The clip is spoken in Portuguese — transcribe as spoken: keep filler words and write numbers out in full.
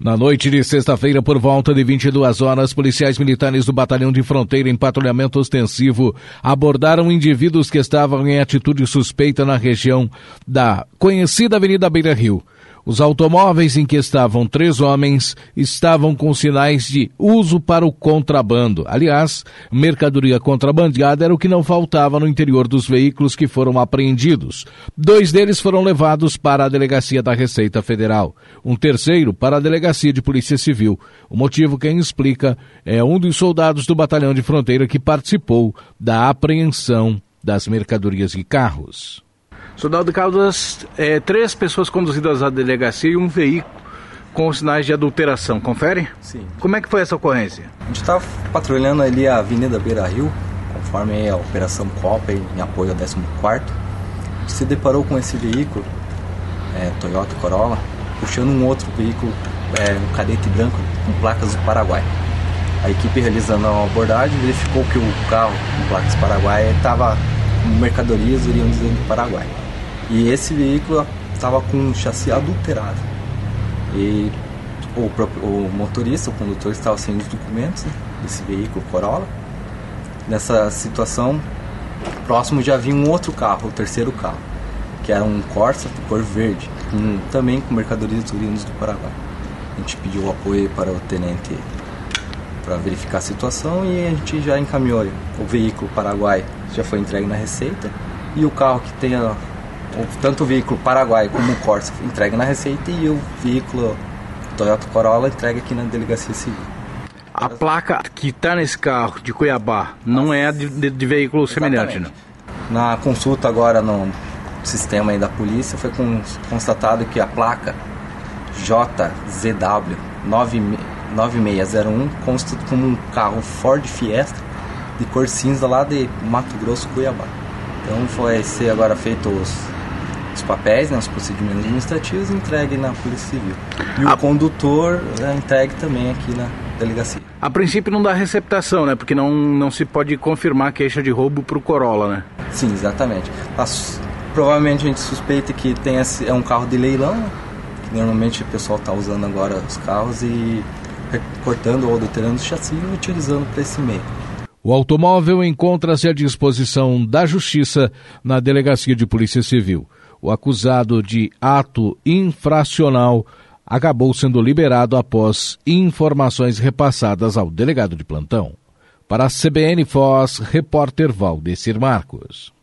Na noite de sexta-feira, por volta de vinte e duas horas, policiais militares do Batalhão de Fronteira em patrulhamento ostensivo abordaram indivíduos que estavam em atitude suspeita na região da conhecida Avenida Beira Rio. Os automóveis em que estavam três homens estavam com sinais de uso para o contrabando. Aliás, mercadoria contrabandeada era o que não faltava no interior dos veículos que foram apreendidos. Dois deles foram levados para a Delegacia da Receita Federal. Um terceiro para a Delegacia de Polícia Civil. O motivo, quem explica, é um dos soldados do Batalhão de Fronteira que participou da apreensão das mercadorias e carros. Soldado Caldas, é, três pessoas conduzidas à delegacia e um veículo com sinais de adulteração, confere? Sim. Como é que foi essa ocorrência? A gente estava patrulhando ali a Avenida Beira Rio, conforme a Operação Copa em apoio ao décimo quarto. A gente se deparou com esse veículo, é, Toyota Corolla, puxando um outro veículo, é, um cadete branco com placas do Paraguai. A equipe realizando a abordagem verificou que o carro com placas do Paraguai estava com mercadorias oriundas do Paraguai. E esse veículo estava com um chassi adulterado. E o, próprio, o motorista, o condutor, estava sem os documentos, né, desse veículo Corolla. Nessa situação, próximo já vinha um outro carro, o terceiro carro, que era um Corsa de cor verde, um, também com mercadorias oriundas do Paraguai. A gente pediu apoio para o tenente para verificar a situação e a gente já encaminhou o veículo Paraguai, já foi entregue na Receita, e o carro que tem a, tanto o veículo Paraguai como o Corsa entregue na Receita e o veículo Toyota Corolla entregue aqui na Delegacia Civil. A placa que está nesse carro de Cuiabá não é de, de, de veículo semelhante, não? Na consulta agora no sistema aí da polícia foi constatado que a placa J Z W nove seis zero um consta como um carro Ford Fiesta de cor cinza lá de Mato Grosso, Cuiabá. Então foi ser agora feito os, os papéis, né, os procedimentos administrativos, entregue na Polícia Civil. E a... o condutor é entregue também aqui na delegacia. A princípio não dá receptação, né? Porque não, não se pode confirmar queixa de roubo para o Corolla, né? Sim, exatamente. Mas, provavelmente a gente suspeita que tem esse, é um carro de leilão, né? Que normalmente o pessoal está usando agora os carros e cortando ou adulterando o chassi e utilizando para esse meio. O automóvel encontra-se à disposição da Justiça na Delegacia de Polícia Civil. O acusado de ato infracional acabou sendo liberado após informações repassadas ao delegado de plantão. Para a C B N Foz, repórter Valdecir Marcos.